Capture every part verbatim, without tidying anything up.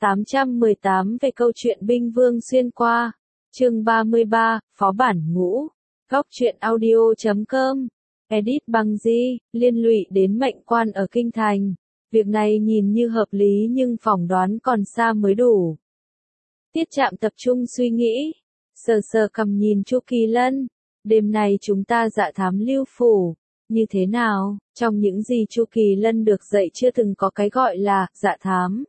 tám trăm mười tám về câu chuyện binh vương xuyên qua. Chương ba mươi ba, Phó bản ngũ. Góc truyện audio chấm com. Edit bằng Di, liên lụy đến mệnh quan ở kinh thành. Việc này nhìn như hợp lý nhưng phỏng đoán còn xa mới đủ. Tiết Trạm tập trung suy nghĩ. Sờ sờ cầm nhìn Chu Kỳ Lân. Đêm này chúng ta dạ thám Lưu Phủ. Như thế nào? Trong những gì Chu Kỳ Lân được dạy chưa từng có cái gọi là dạ thám.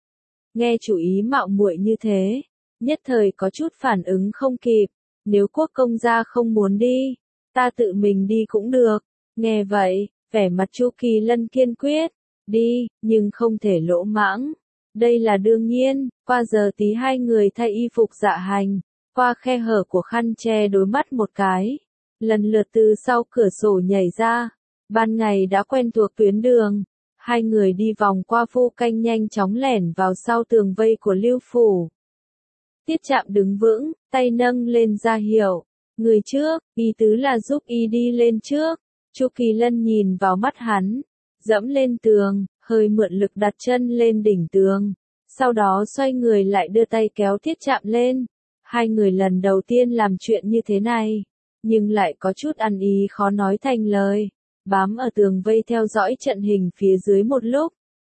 Nghe chủ ý mạo muội như thế, nhất thời có chút phản ứng không kịp. Nếu quốc công gia không muốn đi, ta tự mình đi cũng được. Nghe vậy, vẻ mặt Chu Kỳ Lân kiên quyết. Đi, nhưng không thể lỗ mãng. Đây là đương nhiên. Qua giờ tí hai người thay y phục dạ hành, qua khe hở của khăn che đối mắt một cái, lần lượt từ sau cửa sổ nhảy ra. Ban ngày đã quen thuộc tuyến đường, hai người đi vòng qua phu canh nhanh chóng lẻn vào sau tường vây của Lưu Phủ. Tiết Trạm đứng vững, tay nâng lên ra hiệu. Người trước, ý tứ là giúp y đi lên trước. Chu Kỳ Lân nhìn vào mắt hắn, dẫm lên tường, hơi mượn lực đặt chân lên đỉnh tường. Sau đó xoay người lại đưa tay kéo Tiết Trạm lên. Hai người lần đầu tiên làm chuyện như thế này, nhưng lại có chút ăn ý khó nói thành lời. Bám ở tường vây theo dõi trận hình phía dưới một lúc.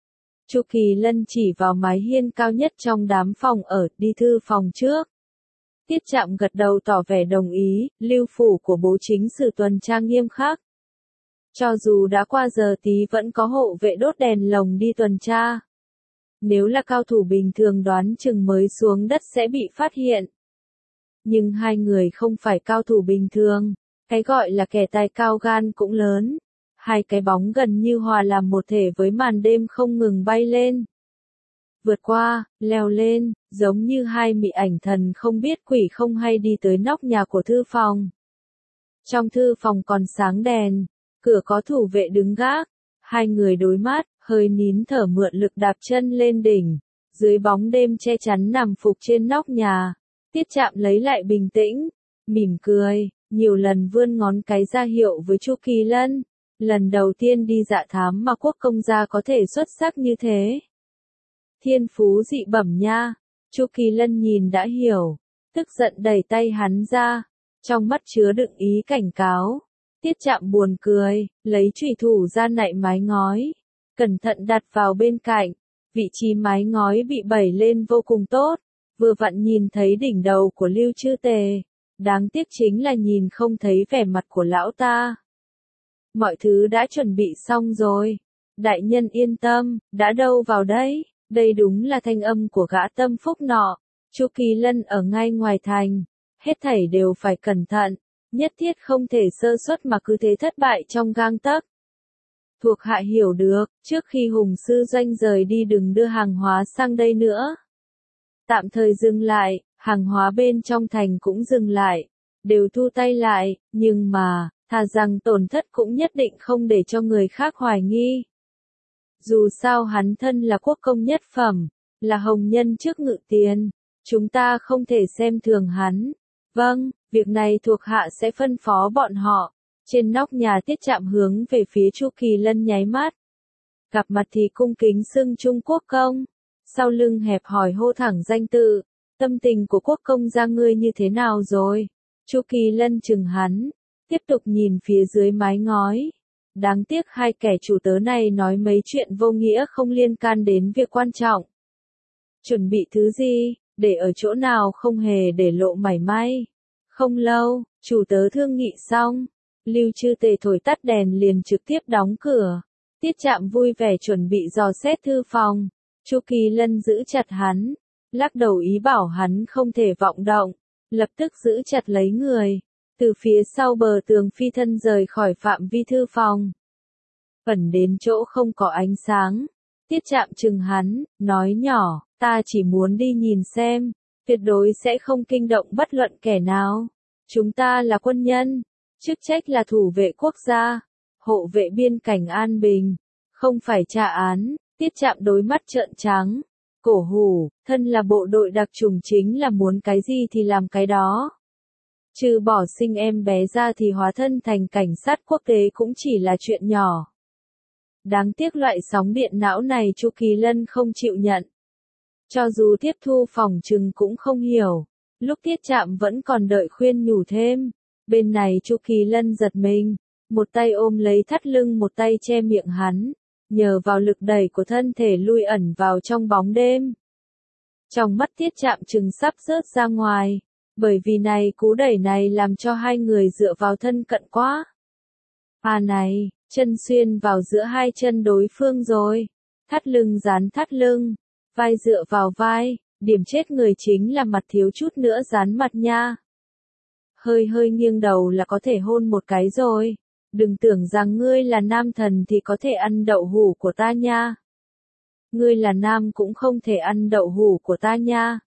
Chu Kỳ Lân chỉ vào mái hiên cao nhất trong đám phòng ở, đi thư phòng trước. Tiết Trạm gật đầu tỏ vẻ đồng ý. Lưu Phủ của bố chính sử tuần tra nghiêm khắc. Cho dù đã qua giờ tí vẫn có hộ vệ đốt đèn lồng đi tuần tra. Nếu là cao thủ bình thường đoán chừng mới xuống đất sẽ bị phát hiện. Nhưng hai người không phải cao thủ bình thường, cái gọi là kẻ tài cao gan cũng lớn. Hai cái bóng gần như hòa làm một thể với màn đêm không ngừng bay lên. Vượt qua, leo lên, giống như hai mị ảnh thần không biết quỷ không hay đi tới nóc nhà của thư phòng. Trong thư phòng còn sáng đèn, cửa có thủ vệ đứng gác. Hai người đối mắt, hơi nín thở mượn lực đạp chân lên đỉnh. Dưới bóng đêm che chắn nằm phục trên nóc nhà. Tiết Trạm lấy lại bình tĩnh, mỉm cười, nhiều lần vươn ngón cái ra hiệu với Chu Kỳ Lân. Lần đầu tiên đi dạ thám mà quốc công gia có thể xuất sắc như thế. Thiên phú dị bẩm nha. Chu Kỳ Lân nhìn đã hiểu, tức giận đẩy tay hắn ra, trong mắt chứa đựng ý cảnh cáo. Tiết Trạm buồn cười, lấy chùy thủ ra nạy mái ngói, cẩn thận đặt vào bên cạnh. Vị trí mái ngói bị bẩy lên vô cùng tốt, vừa vặn nhìn thấy đỉnh đầu của Lưu Chư Tề. Đáng tiếc chính là nhìn không thấy vẻ mặt của lão ta. Mọi thứ đã chuẩn bị xong rồi. Đại nhân yên tâm, đã đâu vào đấy. Đây đúng là thanh âm của gã tâm phúc nọ. Chu Kỳ Lân ở ngay ngoài thành. Hết thảy đều phải cẩn thận. Nhất thiết không thể sơ suất mà cứ thế thất bại trong gang tấc. Thuộc hạ hiểu được, trước khi Hùng sư doanh rời đi đừng đưa hàng hóa sang đây nữa. Tạm thời dừng lại, hàng hóa bên trong thành cũng dừng lại. Đều thu tay lại, nhưng mà, thà rằng tổn thất cũng nhất định không để cho người khác hoài nghi. Dù sao hắn thân là quốc công nhất phẩm, là hồng nhân trước ngự tiền, chúng ta không thể xem thường hắn. Vâng, việc này thuộc hạ sẽ phân phó bọn họ. Trên nóc nhà Tiết Trạm hướng về phía Chu Kỳ Lân nháy mắt. Gặp mặt thì cung kính xưng Trung Quốc công, sau lưng hẹp hỏi hô thẳng danh tự. Tâm tình của quốc công gia ngươi như thế nào rồi? Chu Kỳ Lân chừng hắn, tiếp tục nhìn phía dưới mái ngói. Đáng tiếc hai kẻ chủ tớ này nói mấy chuyện vô nghĩa không liên can đến việc quan trọng. Chuẩn bị thứ gì, để ở chỗ nào không hề để lộ mảy may. Không lâu, chủ tớ thương nghị xong, Lưu Chư Tề thổi tắt đèn liền trực tiếp đóng cửa. Tiết Trạm vui vẻ chuẩn bị dò xét thư phòng. Chu Kỳ Lân giữ chặt hắn, lắc đầu ý bảo hắn không thể vọng động, lập tức giữ chặt lấy người. Từ phía sau bờ tường phi thân rời khỏi phạm vi thư phòng. Ẩn đến chỗ không có ánh sáng. Tiết Trạm chừng hắn, nói nhỏ, ta chỉ muốn đi nhìn xem, tuyệt đối sẽ không kinh động bất luận kẻ nào. Chúng ta là quân nhân, chức trách là thủ vệ quốc gia, hộ vệ biên cảnh an bình, không phải tra án. Tiết Trạm đối mắt trợn trắng, cổ hủ, thân là bộ đội đặc chủng chính là muốn cái gì thì làm cái đó. Trừ bỏ sinh em bé ra thì hóa thân thành cảnh sát quốc tế cũng chỉ là chuyện nhỏ. Đáng tiếc loại sóng điện não này Chu Kỳ Lân không chịu nhận. Cho dù tiếp thu phòng trừng cũng không hiểu. Lúc Tiết Trạm vẫn còn đợi khuyên nhủ thêm. Bên này Chu Kỳ Lân giật mình. Một tay ôm lấy thắt lưng, một tay che miệng hắn. Nhờ vào lực đẩy của thân thể lui ẩn vào trong bóng đêm. Trong mắt Tiết Trạm chừng sắp rớt ra ngoài. Bởi vì này cú đẩy này làm cho hai người dựa vào thân cận quá. À này, chân xuyên vào giữa hai chân đối phương rồi. Thắt lưng dán thắt lưng. Vai dựa vào vai. Điểm chết người chính là mặt thiếu chút nữa dán mặt nha. Hơi hơi nghiêng đầu là có thể hôn một cái rồi. Đừng tưởng rằng ngươi là nam thần thì có thể ăn đậu hũ của ta nha. Ngươi là nam cũng không thể ăn đậu hũ của ta nha.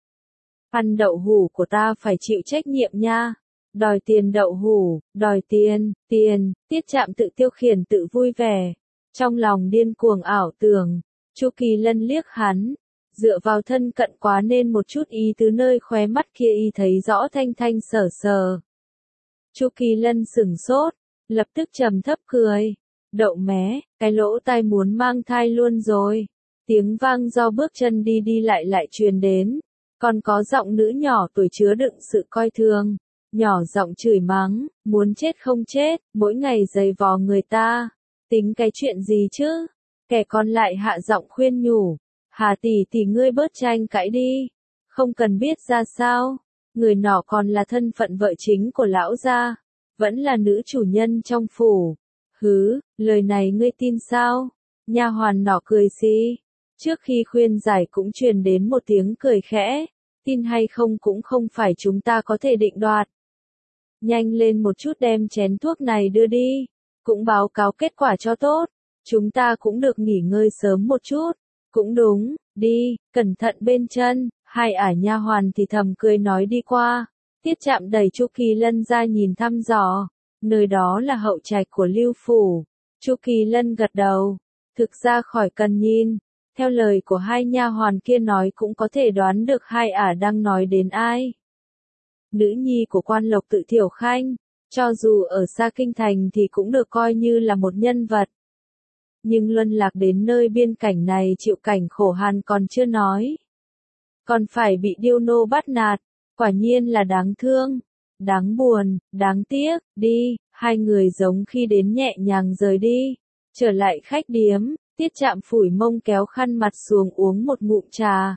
Ăn đậu hũ của ta phải chịu trách nhiệm nha. Đòi tiền đậu hũ, đòi tiền, tiền, Tiết Trạm tự tiêu khiển tự vui vẻ. Trong lòng điên cuồng ảo tưởng, Chu Kỳ Lân liếc hắn. Dựa vào thân cận quá nên một chút ý tứ nơi khóe mắt kia y thấy rõ thanh thanh sở sờ. Chu Kỳ Lân sửng sốt, lập tức trầm thấp cười. Đậu mé, cái lỗ tai muốn mang thai luôn rồi. Tiếng vang do bước chân đi đi lại lại truyền đến. Còn có giọng nữ nhỏ tuổi chứa đựng sự coi thường. Nhỏ giọng chửi mắng, muốn chết không chết, mỗi ngày giày vò người ta. Tính cái chuyện gì chứ? Kẻ còn lại hạ giọng khuyên nhủ. Hà tỷ tỷ ngươi bớt tranh cãi đi. Không cần biết ra sao. Người nọ còn là thân phận vợ chính của lão gia. Vẫn là nữ chủ nhân trong phủ. Hứ, lời này ngươi tin sao? Nha hoàn nọ cười xí. Trước khi khuyên giải cũng truyền đến một tiếng cười khẽ. Tin hay không cũng không phải chúng ta có thể định đoạt. Nhanh lên một chút đem chén thuốc này đưa đi. Cũng báo cáo kết quả cho tốt. Chúng ta cũng được nghỉ ngơi sớm một chút. Cũng đúng, đi, cẩn thận bên chân. Hai ả nha hoàn thì thầm cười nói đi qua. Tiết Trạm đẩy Chu Kỳ Lân ra nhìn thăm dò. Nơi đó là hậu trạch của Lưu phủ. Chu Kỳ Lân gật đầu. Thực ra khỏi cần nhìn. Theo lời của hai nha hoàn kia nói cũng có thể đoán được hai ả đang nói đến ai. Nữ nhi của quan lộc tự Thiểu Khanh. Cho dù ở xa kinh thành thì cũng được coi như là một nhân vật. Nhưng luân lạc đến nơi biên cảnh này chịu cảnh khổ hàn còn chưa nói. Còn phải bị điêu nô bắt nạt. Quả nhiên là đáng thương. Đáng buồn, đáng tiếc, đi. Hai người giống khi đến nhẹ nhàng rời đi. Trở lại khách điếm. Tiết Trạm phủi mông kéo khăn mặt xuống uống một ngụm trà.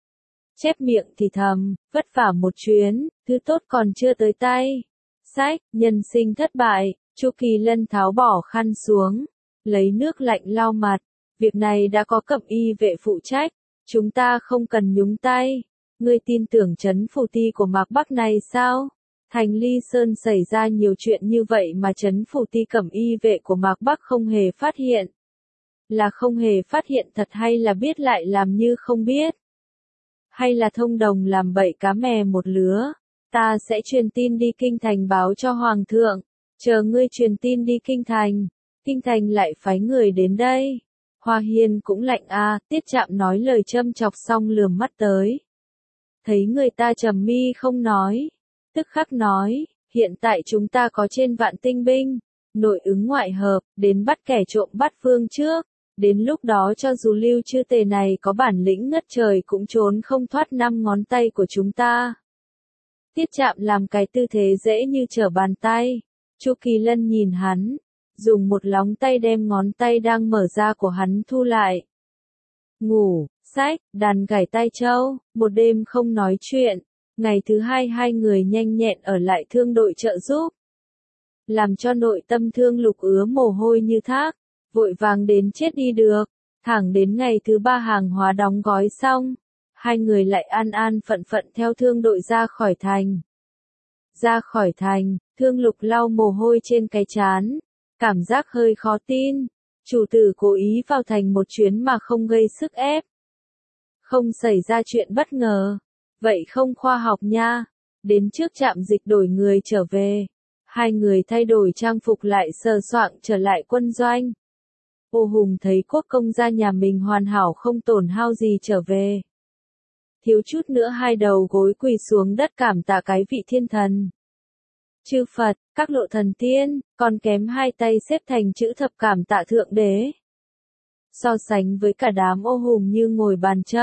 Chép miệng thì thầm, vất vả một chuyến, thứ tốt còn chưa tới tay. Sách, nhân sinh thất bại. Chu Kỳ Lân tháo bỏ khăn xuống. Lấy nước lạnh lau mặt. Việc này đã có cẩm y vệ phụ trách. Chúng ta không cần nhúng tay. Ngươi tin tưởng trấn phủ ti của Mạc Bắc này sao? Thành Ly Sơn xảy ra nhiều chuyện như vậy mà trấn phủ ti cẩm y vệ của Mạc Bắc không hề phát hiện. Là không hề phát hiện thật hay là biết lại làm như không biết? Hay là thông đồng làm bậy cá mè một lứa? Ta sẽ truyền tin đi kinh thành báo cho Hoàng thượng. Chờ ngươi truyền tin đi kinh thành. Kinh thành lại phái người đến đây. Hoa Hiên cũng lạnh a, à, Tiết Trạm nói lời châm chọc xong lườm mắt tới. Thấy người ta trầm mi không nói. Tức khắc nói, hiện tại chúng ta có trên vạn tinh binh. Nội ứng ngoại hợp, đến bắt kẻ trộm bắt phương trước. Đến lúc đó cho dù Lưu Chư Tề này có bản lĩnh ngất trời cũng trốn không thoát năm ngón tay của chúng ta. Tiết Trạm làm cái tư thế dễ như trở bàn tay. Chu Kỳ Lân nhìn hắn. Dùng một lóng tay đem ngón tay đang mở ra của hắn thu lại. Ngủ, sách, đàn gảy tai trâu, một đêm không nói chuyện. Ngày thứ hai hai người nhanh nhẹn ở lại thương đội trợ giúp. Làm cho nội tâm Thương Lục ứa mồ hôi như thác. Vội vàng đến chết đi được. Thẳng đến ngày thứ ba hàng hóa đóng gói xong. Hai người lại an an phận phận theo thương đội ra khỏi thành. Ra khỏi thành, Thương Lục lau mồ hôi trên cái trán. Cảm giác hơi khó tin. Chủ tử cố ý vào thành một chuyến mà không gây sức ép. Không xảy ra chuyện bất ngờ. Vậy không khoa học nha. Đến trước trạm dịch đổi người trở về. Hai người thay đổi trang phục lại sờ soạng trở lại quân doanh. Ô Hùng thấy quốc công gia nhà mình hoàn hảo không tổn hao gì trở về. Thiếu chút nữa hai đầu gối quỳ xuống đất cảm tạ cái vị thiên thần. Chư Phật, các lộ thần tiên, còn kém hai tay xếp thành chữ thập cảm tạ thượng đế. So sánh với cả đám ô hùng như ngồi bàn châm,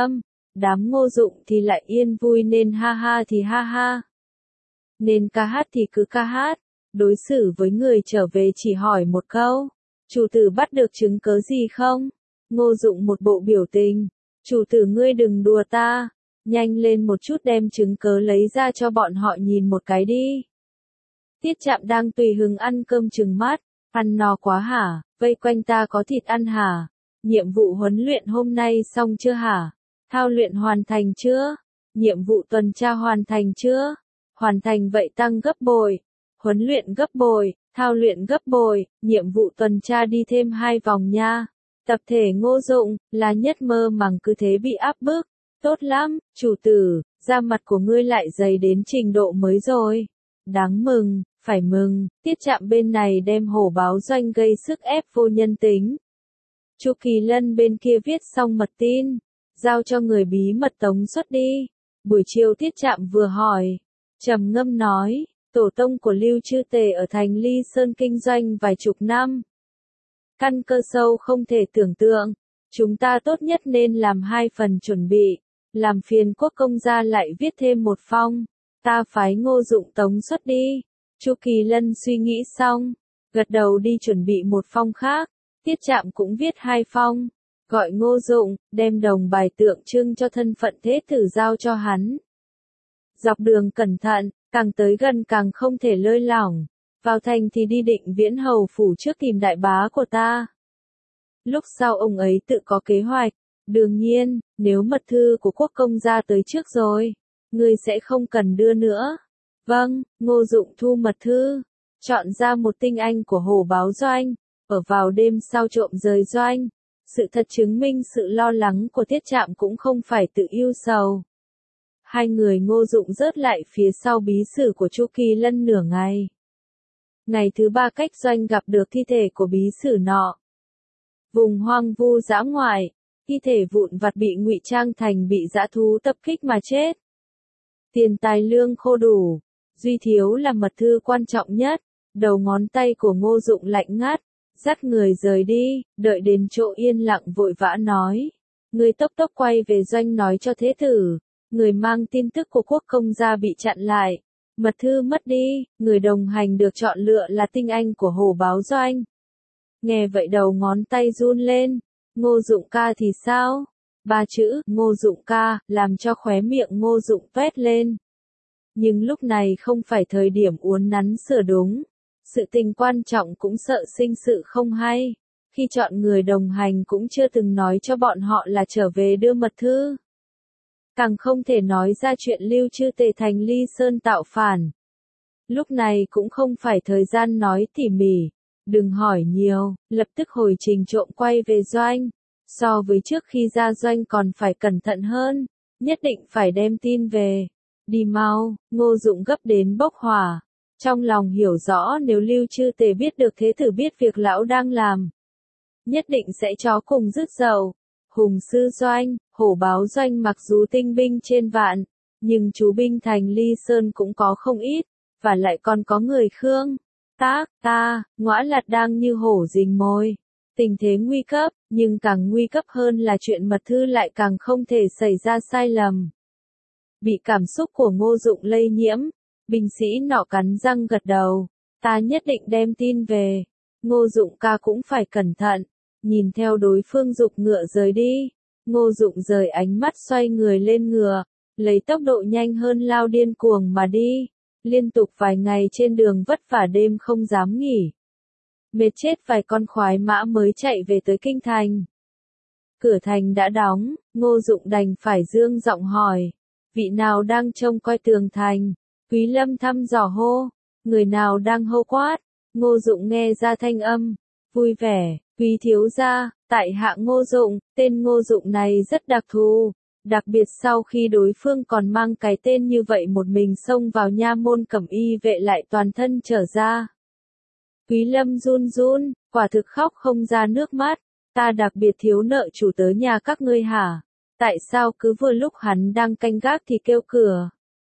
đám Ngô Dụng thì lại yên vui nên ha ha thì ha ha. Nên ca hát thì cứ ca hát, đối xử với người trở về chỉ hỏi một câu, chủ tử bắt được chứng cớ gì không? Ngô Dụng một bộ biểu tình, chủ tử ngươi đừng đùa ta, nhanh lên một chút đem chứng cớ lấy ra cho bọn họ nhìn một cái đi. Tiết Trạm đang tùy hứng ăn cơm trừng mắt, ăn no quá hả, vây quanh ta có thịt ăn hả? Nhiệm vụ huấn luyện hôm nay xong chưa hả? Thao luyện hoàn thành chưa? Nhiệm vụ tuần tra hoàn thành chưa? Hoàn thành vậy tăng gấp bội, huấn luyện gấp bội, thao luyện gấp bội, nhiệm vụ tuần tra đi thêm hai vòng nha. Tập thể Ngô Dụng, là nhất mơ màng cứ thế bị áp bức. Tốt lắm, chủ tử, da mặt của ngươi lại dày đến trình độ mới rồi. Đáng mừng, phải mừng, Tiết Trạm bên này đem hổ báo doanh gây sức ép vô nhân tính. Chu Kỳ Lân bên kia viết xong mật tin, giao cho người bí mật tống xuất đi. Buổi chiều Tiết Trạm vừa hỏi, trầm ngâm nói, tổ tông của Lưu Chư Tề ở thành Ly Sơn kinh doanh vài chục năm. Căn cơ sâu không thể tưởng tượng, chúng ta tốt nhất nên làm hai phần chuẩn bị, làm phiền Quốc công gia lại viết thêm một phong, ta phái Ngô Dụng tống xuất đi. Chu Kỳ Lân suy nghĩ xong, gật đầu đi chuẩn bị một phong khác, Tiết Trạm cũng viết hai phong, gọi Ngô Dụng, đem đồng bài tượng trưng cho thân phận thế tử giao cho hắn. Dọc đường cẩn thận, càng tới gần càng không thể lơi lỏng, vào thành thì đi Định Viễn hầu phủ trước tìm đại bá của ta. Lúc sau ông ấy tự có kế hoạch, đương nhiên, nếu mật thư của Quốc công gia tới trước rồi, ngươi sẽ không cần đưa nữa. Vâng, Ngô Dụng thu mật thư, chọn ra một tinh anh của hổ báo doanh, ở vào đêm sau trộm rời doanh. Sự thật chứng minh sự lo lắng của Tiết Trạm cũng không phải tự ưu sầu. Hai người Ngô Dụng rớt lại phía sau bí sử của Chu Kỳ Lân nửa ngày. Ngày thứ ba cách doanh gặp được thi thể của bí sử nọ. Vùng hoang vu dã ngoại, thi thể vụn vặt bị ngụy trang thành bị dã thú tập kích mà chết. Tiền tài lương khô đủ, duy thiếu là mật thư quan trọng nhất. Đầu ngón tay của Ngô Dụng lạnh ngắt, dắt người rời đi, đợi đến chỗ yên lặng vội vã nói. Người tốc tốc quay về doanh nói cho thế tử, người mang tin tức của Quốc công gia bị chặn lại. Mật thư mất đi, người đồng hành được chọn lựa là tinh anh của hổ báo doanh. Nghe vậy đầu ngón tay run lên, Ngô Dụng ca thì sao? Ba chữ, Ngô Dụng ca, làm cho khóe miệng Ngô Dụng toét lên. Nhưng lúc này không phải thời điểm uốn nắn sửa đúng. Sự tình quan trọng cũng sợ sinh sự không hay. Khi chọn người đồng hành cũng chưa từng nói cho bọn họ là trở về đưa mật thư. Càng không thể nói ra chuyện Lưu Chư Tề thành Ly Sơn tạo phản. Lúc này cũng không phải thời gian nói tỉ mỉ. Đừng hỏi nhiều, lập tức hồi trình trộm quay về doanh. So với trước khi ra doanh còn phải cẩn thận hơn, nhất định phải đem tin về. Đi mau, Ngô Dụng gấp đến bốc hỏa. Trong lòng hiểu rõ nếu Lưu Chư Tề biết được thế tử biết việc lão đang làm, nhất định sẽ chó cùng rứt dầu. Hùng sư doanh, hổ báo doanh mặc dù tinh binh trên vạn, nhưng chú binh thành Ly Sơn cũng có không ít, và lại còn có người Khương. Tác, ta, Ngõa Lạt đang như hổ rình mồi. Tình thế nguy cấp, nhưng càng nguy cấp hơn là chuyện mật thư lại càng không thể xảy ra sai lầm. Bị cảm xúc của Ngô Dụng lây nhiễm, binh sĩ nọ cắn răng gật đầu, ta nhất định đem tin về. Ngô Dụng ca cũng phải cẩn thận, nhìn theo đối phương giục ngựa rời đi. Ngô Dụng rời ánh mắt xoay người lên ngựa, lấy tốc độ nhanh hơn lao điên cuồng mà đi. Liên tục vài ngày trên đường vất vả đêm không dám nghỉ. Mệt chết vài con khoái mã mới chạy về tới kinh thành. Cửa thành đã đóng, Ngô Dụng đành phải dương giọng hỏi. Vị nào đang trông coi tường thành? Quý Lâm thăm dò hô. Người nào đang hô quát? Ngô Dụng nghe ra thanh âm. Vui vẻ, Quý thiếu gia, tại hạ Ngô Dụng, tên Ngô Dụng này rất đặc thù. Đặc biệt sau khi đối phương còn mang cái tên như vậy một mình xông vào nha môn cẩm y vệ lại toàn thân trở ra. Quý Lâm run run, quả thực khóc không ra nước mắt. Ta đặc biệt thiếu nợ chủ tớ nhà các ngươi hả? Tại sao cứ vừa lúc hắn đang canh gác thì kêu cửa?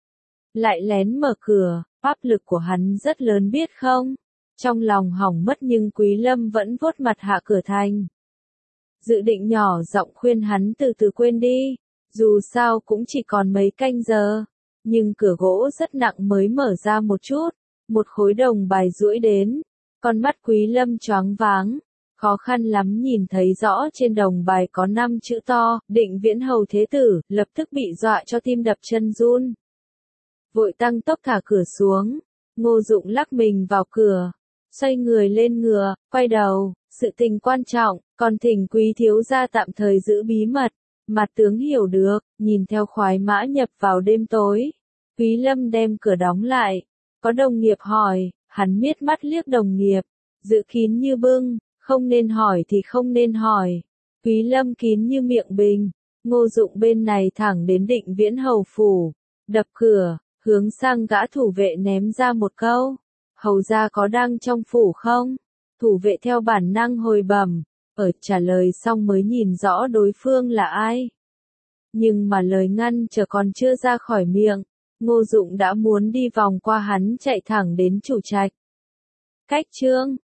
Lại lén mở cửa, áp lực của hắn rất lớn biết không? Trong lòng hỏng mất nhưng Quý Lâm vẫn vuốt mặt hạ cửa thành. Dự định nhỏ giọng khuyên hắn từ từ quên đi. Dù sao cũng chỉ còn mấy canh giờ, nhưng cửa gỗ rất nặng mới mở ra một chút, một khối đồng bài duỗi đến, con mắt Quý Lâm choáng váng, khó khăn lắm nhìn thấy rõ trên đồng bài có năm chữ to, Định Viễn Hầu Thế Tử, lập tức bị dọa cho tim đập chân run. Vội tăng tốc thả cửa xuống, Ngô Dụng lắc mình vào cửa, xoay người lên ngựa, quay đầu, sự tình quan trọng, còn thỉnh Quý thiếu gia tạm thời giữ bí mật. Mặt tướng hiểu được, nhìn theo khoái mã nhập vào đêm tối. Quý Lâm đem cửa đóng lại. Có đồng nghiệp hỏi, hắn miết mắt liếc đồng nghiệp. Giữ kín như bưng, không nên hỏi thì không nên hỏi. Quý Lâm kín như miệng bình. Ngô Dụng bên này thẳng đến Định Viễn Hầu phủ. Đập cửa, hướng sang gã thủ vệ ném ra một câu. Hầu gia có đang trong phủ không? Thủ vệ theo bản năng hồi bẩm. Ở trả lời xong mới nhìn rõ đối phương là ai. Nhưng mà lời ngăn chờ còn chưa ra khỏi miệng, Ngô Dụng đã muốn đi vòng qua hắn chạy thẳng đến chủ trạch. Cách chương